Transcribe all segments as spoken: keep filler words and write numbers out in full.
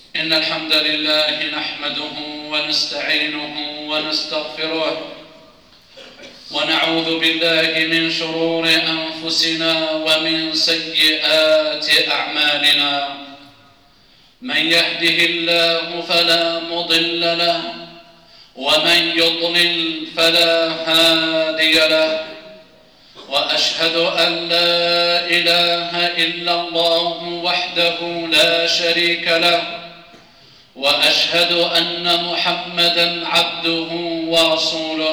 إن الحمد لله نحمده ونستعينه ونستغفره ونعوذ بالله من شرور أنفسنا ومن سيئات أعمالنا. من يهده الله فلا مضل له ومن يضلل فلا هادي له، وأشهد أن لا إله إلا الله وحده لا شريك له، وأشهد أن محمدًا عبده ورسوله.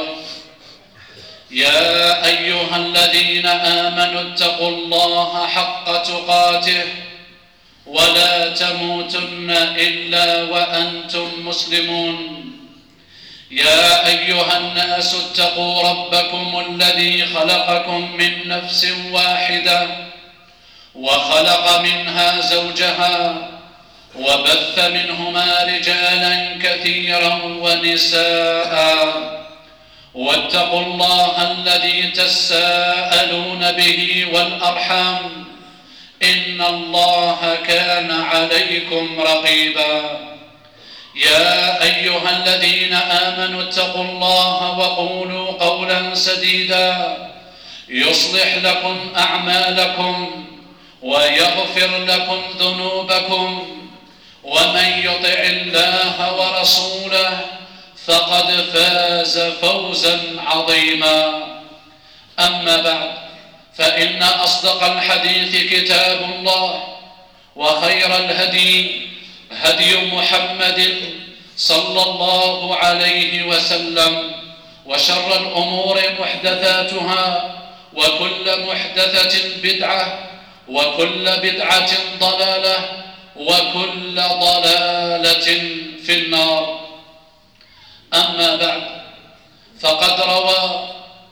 يا أيها الذين آمنوا اتقوا الله حق تقاته ولا تموتن إلا وأنتم مسلمون. يا أيها الناس اتقوا ربكم الذي خلقكم من نفس واحدة وخلق منها زوجها وبث منهما رجالا كثيرا ونساء، واتقوا الله الذي تساءلون به والأرحام إن الله كان عليكم رقيبا. يا أيها الذين آمنوا اتقوا الله وقولوا قولا سديدا يصلح لكم أعمالكم ويغفر لكم ذنوبكم، ومن يطع الله ورسوله فقد فاز فوزا عظيما. أما بعد، فإن أصدق الحديث كتاب الله، وخير الهدي هدي محمد صلى الله عليه وسلم، وشر الأمور محدثاتها، وكل محدثة بدعة، وكل بدعة ضلالة، وكل ضلالة في النار. أما بعد، فقد روى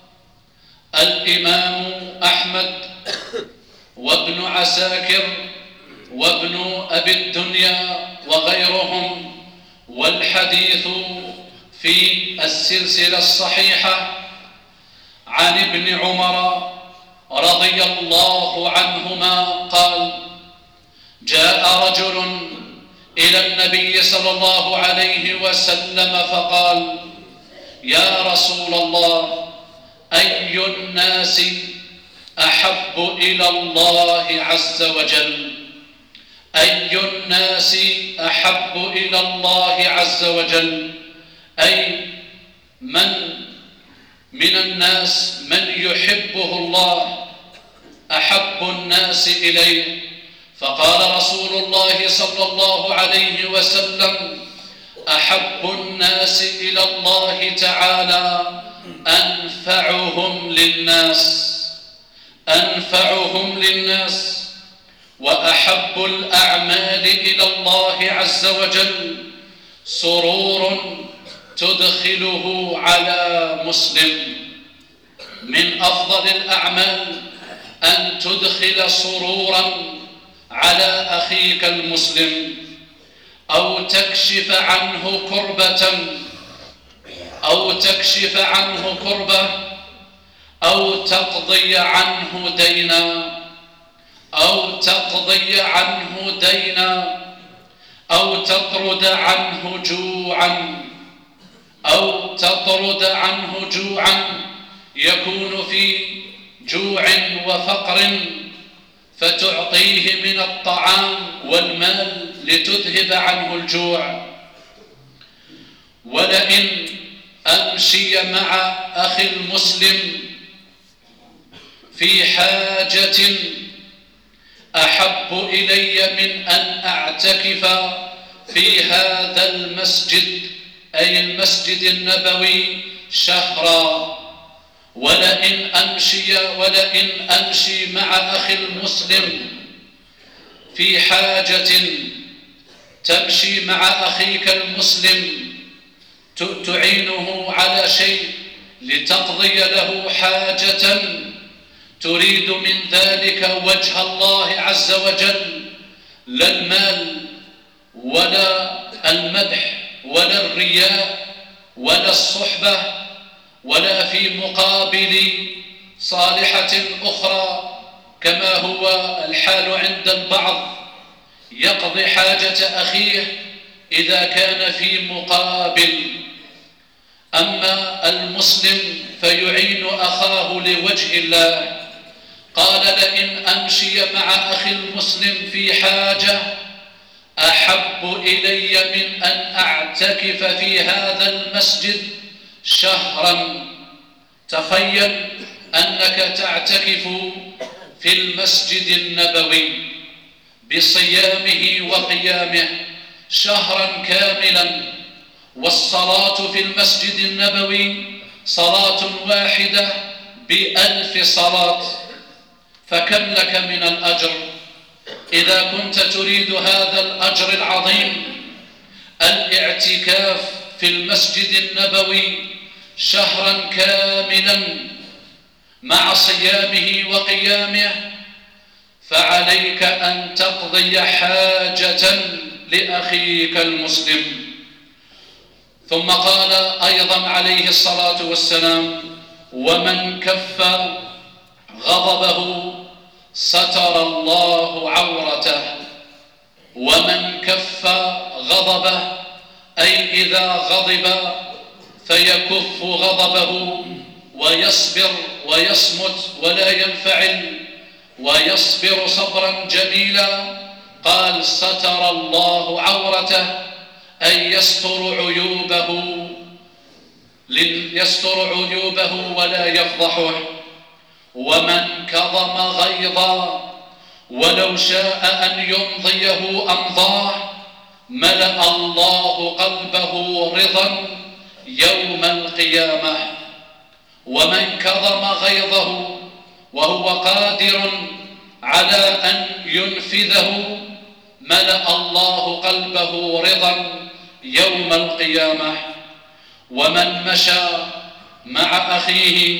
الإمام أحمد وابن عساكر وابن أبي الدنيا وغيرهم، والحديث في السلسلة الصحيحة، عن ابن عمر رضي الله عنهما قال: جاء رجل إلى النبي صلى الله عليه وسلم فقال: يا رسول الله، أي الناس أحب إلى الله عز وجل؟ أي الناس أحب إلى الله عز وجل؟ أي من من الناس من يحبه الله أحب الناس إليه؟ فقال رسول الله صلى الله عليه وسلم: أحب الناس إلى الله تعالى أنفعهم للناس أنفعهم للناس وأحب الأعمال إلى الله عز وجل سرور تدخله على مسلم. من أفضل الأعمال أن تدخل سرورا على أخيك المسلم، أو تكشف عنه كربة أو تكشف عنه كربة أو تقضي عنه دينا أو تقضي عنه دينا أو تطرد عنه جوعا أو تطرد عنه جوعا يكون في جوع وفقر، فتعطيه من الطعام والمال لتذهب عنه الجوع. ولئن أمشي مع أخي المسلم في حاجة أحب إلي من أن أعتكف في هذا المسجد، أي المسجد النبوي، شهرا. ولئن أمشي ولئن أمشي مع أخي المسلم في حاجة، تمشي مع أخيك المسلم تعينه على شيء لتقضي له حاجة تريد من ذلك وجه الله عز وجل، لا المال ولا المدح ولا الرياء ولا الصحبة، ولا في مقابل صالحة أخرى كما هو الحال عند البعض، يقضي حاجة أخيه إذا كان في مقابل. أما المسلم فيعين أخاه لوجه الله. قال لئن أمشي مع أخي المسلم في حاجة أحب إلي من أن أعتكف في هذا المسجد شهرا. تخيل أنك تعتكف في المسجد النبوي بصيامه وقيامه شهرا كاملا، والصلاة في المسجد النبوي صلاة واحدة بألف صلاة، فكم لك من الأجر؟ إذا كنت تريد هذا الأجر العظيم، الاعتكاف في المسجد النبوي شهرا كاملا مع صيامه وقيامه، فعليك أن تقضي حاجة لأخيك المسلم. ثم قال أيضا عليه الصلاة والسلام: ومن كف غضبه ستر الله عورته. ومن كف غضبه أي إذا غضب فيكف غضبه ويصبر ويصمت ولا ينفعل ويصبر صبرا جميلا. قال: ستر الله عورته أي يستر عيوبه يستر عيوبه ولا يفضحه. ومن كظم غيظا ولو شاء أن يمضيه أمضاه ملأ الله قلبه رضا يوم القيامة. ومن كظم غيظه وهو قادر على أن ينفذه ملأ الله قلبه رضا يوم القيامة. ومن مشى مع أخيه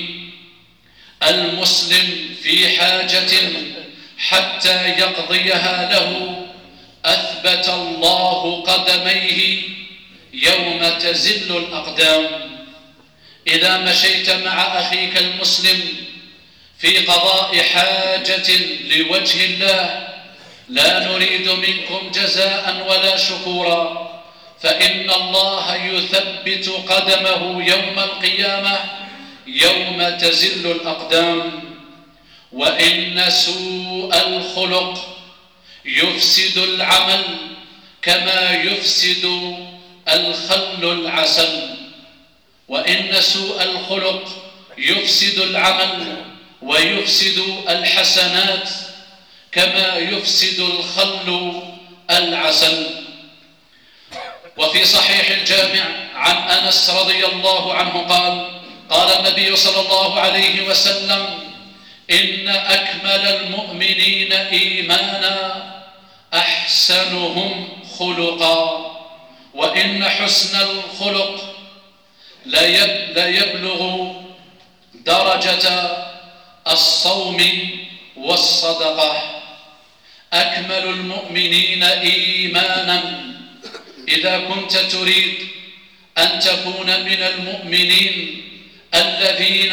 المسلم في حاجة حتى يقضيها له أثبت الله قدميه يوم تزل الأقدام. إذا مشيت مع أخيك المسلم في قضاء حاجة لوجه الله لا نريد منكم جزاء ولا شكورا، فإن الله يثبت قدمه يوم القيامة يوم تزل الأقدام. وإن سوء الخلق يفسد العمل كما يفسد الخل العسل. وإن سوء الخلق يفسد العمل ويفسد الحسنات كما يفسد الخل العسل. وفي صحيح الجامع عن أنس رضي الله عنه قال: قال النبي صلى الله عليه وسلم: إن أكمل المؤمنين إيمانا أحسنهم خلقا. وإن حسن الخلق لا يبلغ درجة الصوم والصدقة. أكمل المؤمنين إيمانا. إذا كنت تريد أن تكون من المؤمنين الذين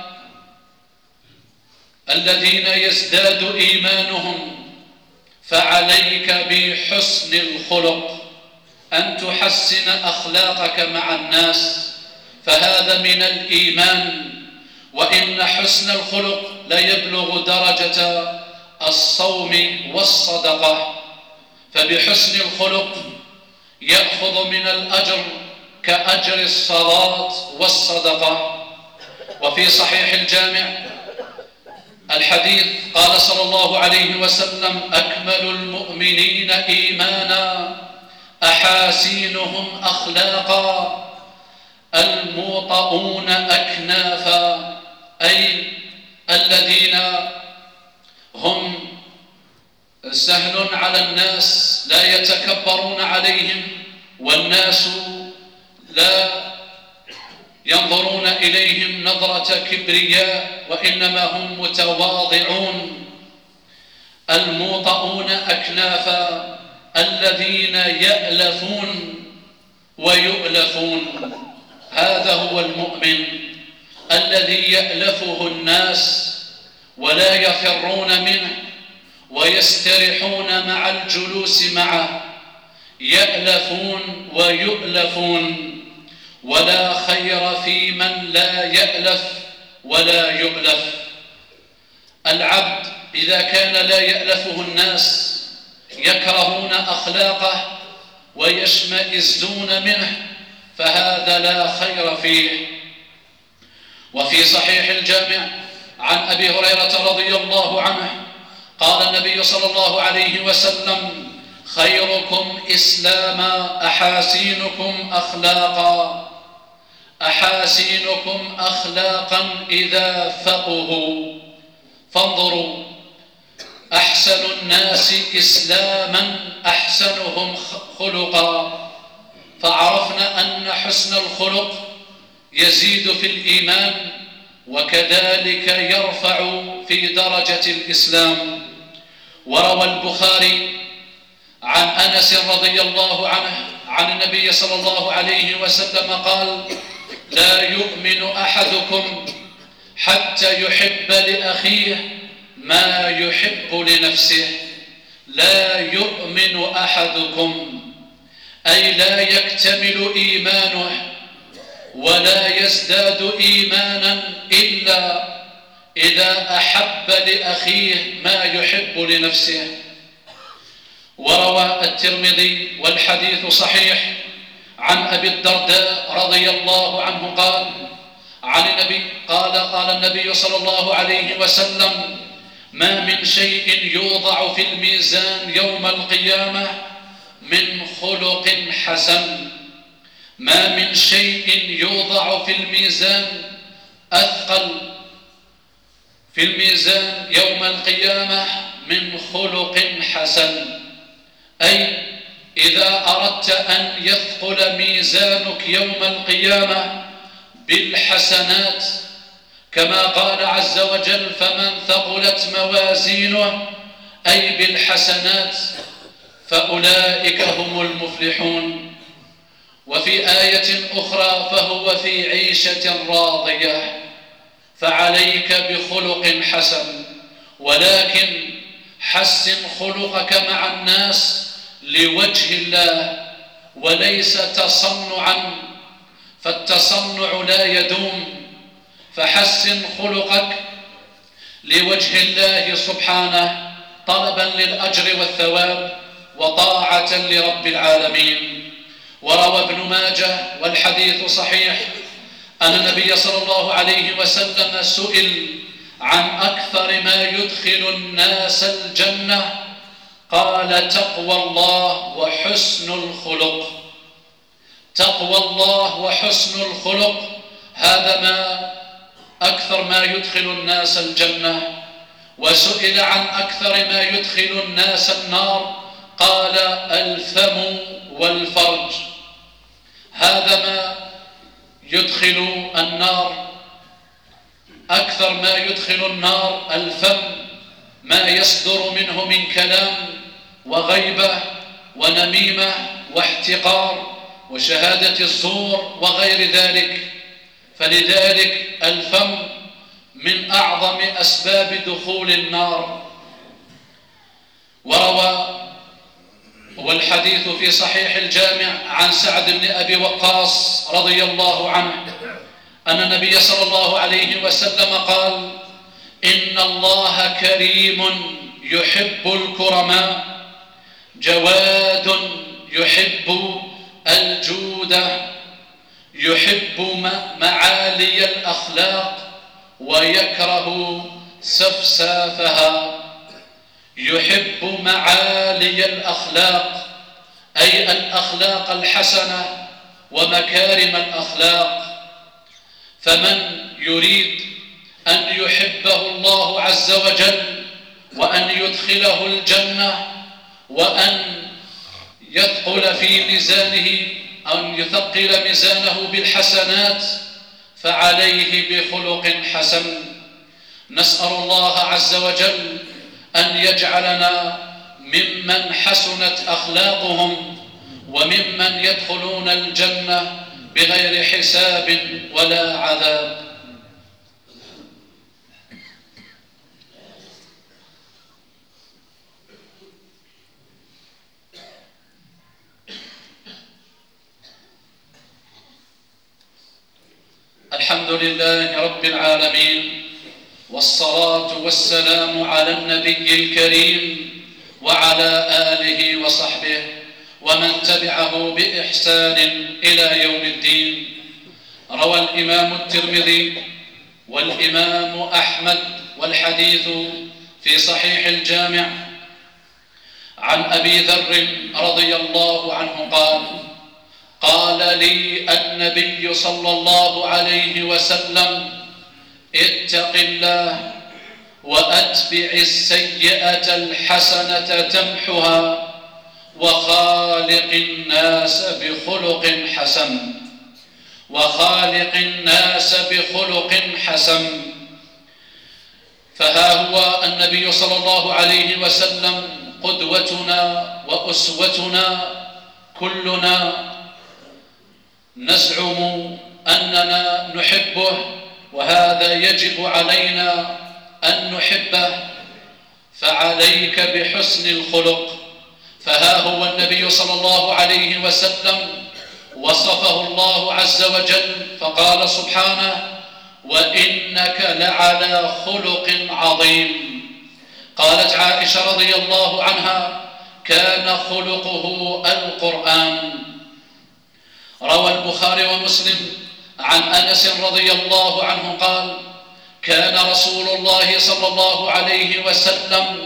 الذين يزداد إيمانهم فعليك بحسن الخلق، أن تحسن أخلاقك مع الناس، فهذا من الإيمان. وإن حسن الخلق لا يبلغ درجة الصوم والصدقة، فبحسن الخلق يأخذ من الأجر كأجر الصلاة والصدقة. وفي صحيح الجامع الحديث قال صلى الله عليه وسلم: أكمل المؤمنين إيمانا أحاسنهم أخلاقا الموطؤون أكنافا، أي الذين هم سهل على الناس لا يتكبرون عليهم، والناس لا ينظرون إليهم نظرة كبرياء وإنما هم متواضعون. الموطؤون أكنافا الذين يألفون ويؤلفون، هذا هو المؤمن الذي يألفه الناس ولا يفرون منه ويستريحون مع الجلوس معه. يألفون ويؤلفون، ولا خير في من لا يألف ولا يؤلف. العبد إذا كان لا يألفه الناس يكرهون أخلاقه ويشمئزون منه فهذا لا خير فيه. وفي صحيح الجامع عن أبي هريرة رضي الله عنه قال النبي صلى الله عليه وسلم: خيركم إسلاما أحاسنكم أخلاقا، أحاسنكم أخلاقا إذا فقهوا. فانظروا، أحسن الناس إسلاما أحسنهم خلقا، فعرفنا أن حسن الخلق يزيد في الإيمان وكذلك يرفع في درجة الإسلام. وروى البخاري عن أنس رضي الله عنه عن النبي صلى الله عليه وسلم قال: لا يؤمن أحدكم حتى يحب لأخيه ما يحب لنفسه. لا يؤمن أحدكم أي لا يكتمل إيمانه ولا يزداد إيمانا إلا إذا أحب لأخيه ما يحب لنفسه. وروى الترمذي والحديث صحيح عن أبي الدرداء رضي الله عنه قال عن النبي قال قال النبي صلى الله عليه وسلم: ما من شيء يوضع في الميزان يوم القيامة من خلق حسن. ما من شيء يوضع في الميزان أثقل في الميزان يوم القيامة من خلق حسن. أي إذا أردت أن يثقل ميزانك يوم القيامة بالحسنات كما قال عز وجل: فمن ثقلت موازينه، أي بالحسنات، فأولئك هم المفلحون. وفي آية أخرى: فهو في عيشة راضية. فعليك بخلق حسن، ولكن حسن خلقك مع الناس لوجه الله وليس تصنعا، فالتصنع لا يدوم. فحسن خلقك لوجه الله سبحانه طلبا للأجر والثواب وطاعة لرب العالمين. وروى ابن ماجه والحديث صحيح أن النبي صلى الله عليه وسلم سئل عن أكثر ما يدخل الناس الجنة قال: تقوى الله وحسن الخلق. تقوى الله وحسن الخلق هذا ما أكثر ما يدخل الناس الجنة. وسئل عن أكثر ما يدخل الناس النار قال: الفم والفرج. هذا ما يدخل النار. أكثر ما يدخل النار الفم، ما يصدر منه من كلام وغيبة ونميمة واحتقار وشهادة الزور وغير ذلك. فلذلك الفم من أعظم أسباب دخول النار. وروى والحديث في صحيح الجامع عن سعد بن أبي وقاص رضي الله عنه أن النبي صلى الله عليه وسلم قال: إن الله كريم يحب الكرماء، جواد يحب الجودة، يحب معالي الأخلاق ويكره سفسافها. يحب معالي الأخلاق أي الأخلاق الحسنة ومكارم الأخلاق. فمن يريد أن يحبه الله عز وجل وأن يدخله الجنة وأن يثقل في ميزانه أن يثقل ميزانه بالحسنات فعليه بخلق حسن. نسأل الله عز وجل أن يجعلنا ممن حسنت أخلاقهم وممن يدخلون الجنة بغير حساب ولا عذاب. الحمد لله رب العالمين، والصلاة والسلام على النبي الكريم وعلى آله وصحبه ومن تبعه بإحسان إلى يوم الدين. روى الإمام الترمذي والإمام أحمد والحديث في صحيح الجامع عن أبي ذر رضي الله عنه قال: قال لي النبي صلى الله عليه وسلم: اتق الله وأتبع السيئة الحسنة تمحها وخالق الناس بخلق حسن وخالق الناس بخلق حسن. فها هو النبي صلى الله عليه وسلم قدوتنا وأسوتنا، كلنا نزعم أننا نحبه، وهذا يجب علينا أن نحبه، فعليك بحسن الخلق. فها هو النبي صلى الله عليه وسلم وصفه الله عز وجل فقال سبحانه: وإنك لعلى خلق عظيم. قالت عائشة رضي الله عنها: كان خلقه القرآن. روى البخاري ومسلم عن أنس رضي الله عنه قال: كان رسول الله صلى الله عليه وسلم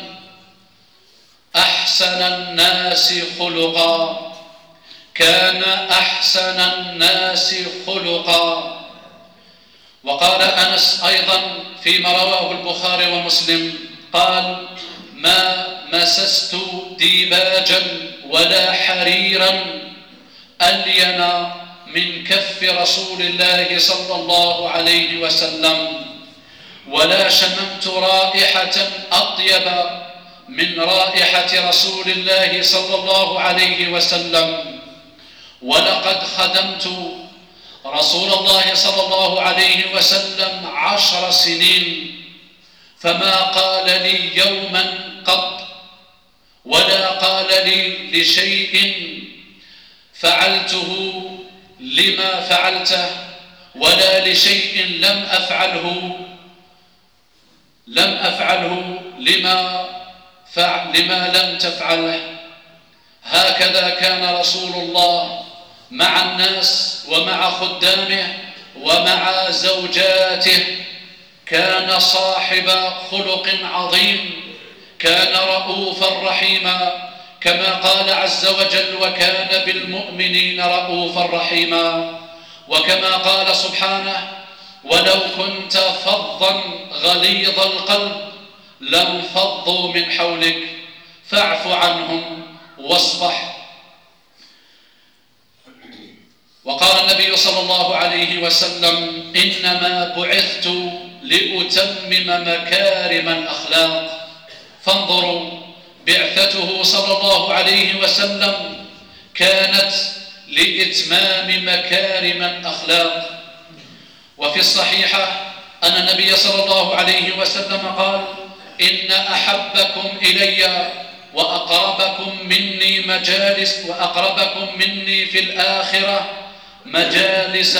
أحسن الناس خلقا كان أحسن الناس خلقا. وقال أنس أيضا فيما رواه البخاري ومسلم قال: ما مسست ديباجا ولا حريرا ألين من كف رسول الله صلى الله عليه وسلم، ولا شممت رائحة أطيب من رائحة رسول الله صلى الله عليه وسلم. ولقد خدمت رسول الله صلى الله عليه وسلم عشر سنين، فما قال لي يوما قط ولا قال لي لشيء فعلته لما فعلته ولا لشيء لم أفعله لم أفعله لما فعل لما لم تفعله. هكذا كان رسول الله مع الناس ومع خدامه ومع زوجاته. كان صاحب خلق عظيم، كان رؤوفا رحيما، كما قال عز وجل: وكان بالمؤمنين رؤوفا رحيما. وكما قال سبحانه: ولو كنت فظا غليظ القلب لانفضوا من حولك فاعف عنهم واصفح. وقال النبي صلى الله عليه وسلم: إنما بعثت لأتمم مكارم الأخلاق. فانظروا، بعثته صلى الله عليه وسلم كانت لإتمام مكارم الأخلاق. وفي الصحيحة أن النبي صلى الله عليه وسلم قال: إن أحبكم إلي وأقربكم مني مجالس وأقربكم مني في الآخرة مجالس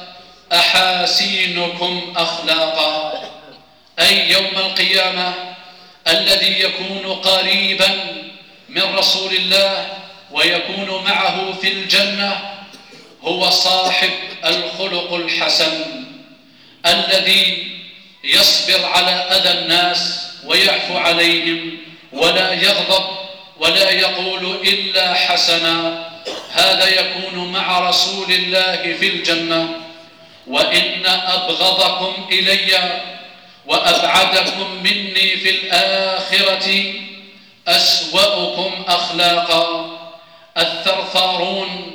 أحاسينكم أخلاقا. أي يوم القيامة الذي يكون قريبا من رسول الله ويكون معه في الجنة هو صاحب الخلق الحسن، الذي يصبر على أذى الناس ويعفو عليهم ولا يغضب ولا يقول إلا حسنا. هذا يكون مع رسول الله في الجنة. وإن أبغضكم إلي وأبعدكم مني في الآخرة أسوأكم أخلاقا الثرثارون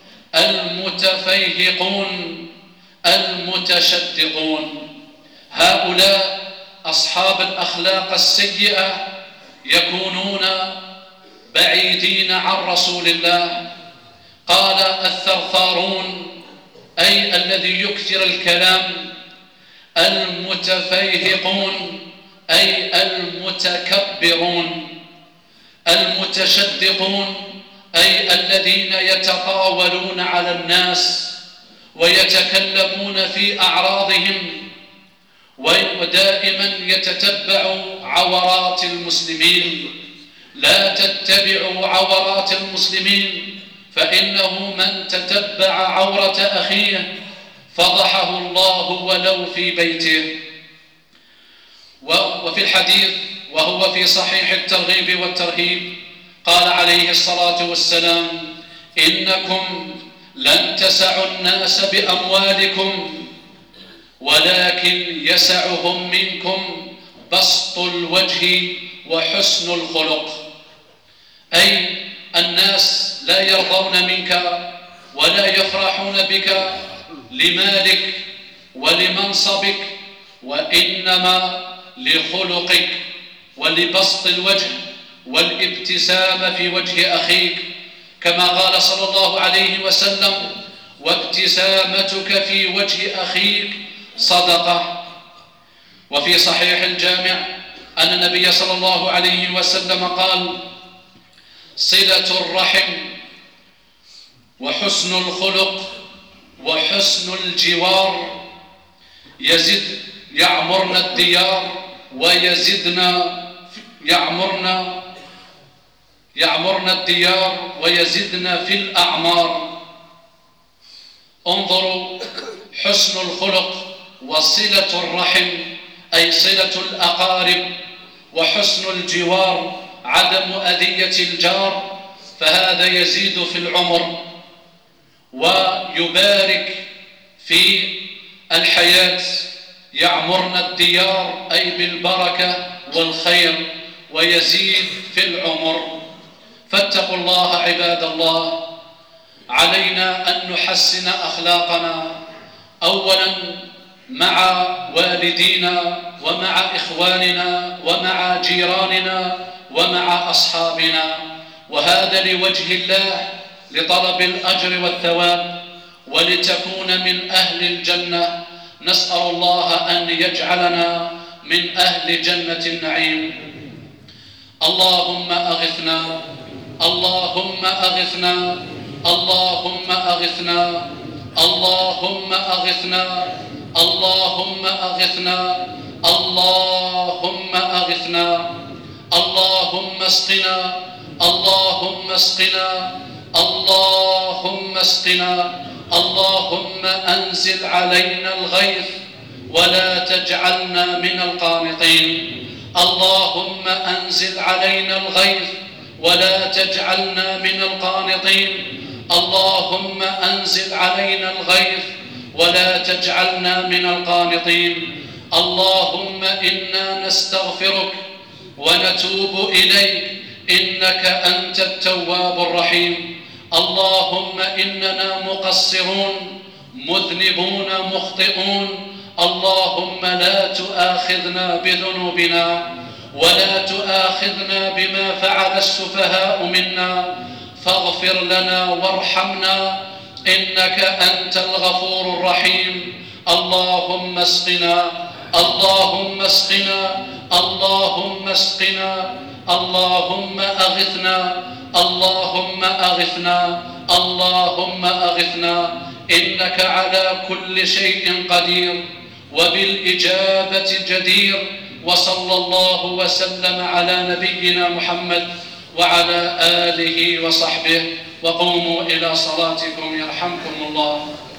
المتفيهقون المتشدقون. هؤلاء أصحاب الأخلاق السيئة يكونون بعيدين عن رسول الله. قال الثرثارون أي الذي يكثر الكلام، المتفيهقون أي المتكبرون، المتشدقون أي الذين يتطاولون على الناس ويتكلمون في أعراضهم، ودائما يتتبع عورات المسلمين. لا تتبعوا عورات المسلمين، فإنه من تتبع عورة أخيه فضحه الله ولو في بيته. وفي الحديث وهو في صحيح الترغيب والترهيب قال عليه الصلاة والسلام: إنكم لن تسعوا الناس بأموالكم، ولكن يسعهم منكم بسط الوجه وحسن الخلق. أي الناس لا يرضون منك ولا يفرحون بك لمالك ولمنصبك، وإنما لخلقك ولبسط الوجه والابتسامة في وجه أخيك، كما قال صلى الله عليه وسلم: وابتسامتك في وجه أخيك صدقة. وفي صحيح الجامع أن النبي صلى الله عليه وسلم قال: صلة الرحم وحسن الخلق وحسن الجوار يزد يعمرن الديار ويزدنا يعمرن يعمرن الديار ويزدن في الأعمار. انظروا، حسن الخلق وصلة الرحم أي صلة الأقارب، وحسن الجوار عدم أذية الجار، فهذا يزيد في العمر ويبارك في الحياة. يعمرن الديار أي بالبركة والخير، ويزيد في العمر. فاتقوا الله عباد الله. علينا أن نحسن أخلاقنا أولا مع والدينا ومع إخواننا ومع جيراننا ومع أصحابنا، وهذا لوجه الله لطلب الأجر والثواب ولتكون من أهل الجنة. نسأل الله أن يجعلنا من أهل جنة النعيم. اللهم أغثنا، اللهم أغثنا، اللهم أغثنا، اللهم أغثنا، اللهم أغثنا، اللهم أغثنا، اللهم اسقنا، اللهم اسقنا، اللهم اسقنا، اللهم أنزل علينا الغيث ولا تجعلنا من القانطين. اللهم أنزل علينا الغيث ولا تجعلنا من القانطين. اللهم أنزل علينا الغيث ولا تجعلنا من القانطين. اللهم إنا نستغفرك ونتوب إليك، إنك أنت التواب الرحيم. اللهم إننا مقصرون مذنبون مخطئون، اللهم لا تؤاخذنا بذنوبنا ولا تؤاخذنا بما فعل السفهاء منا، فاغفر لنا وارحمنا إنك أنت الغفور الرحيم. اللهم اسقنا، اللهم اسقنا، اللهم اسقنا، اللهم أغثنا، اللهم أغثنا، اللهم أغثنا، إنك على كل شيء قدير وبالإجابة جدير. وصلى الله وسلم على نبينا محمد وعلى آله وصحبه، وقوموا إلى صلاتكم يرحمكم الله.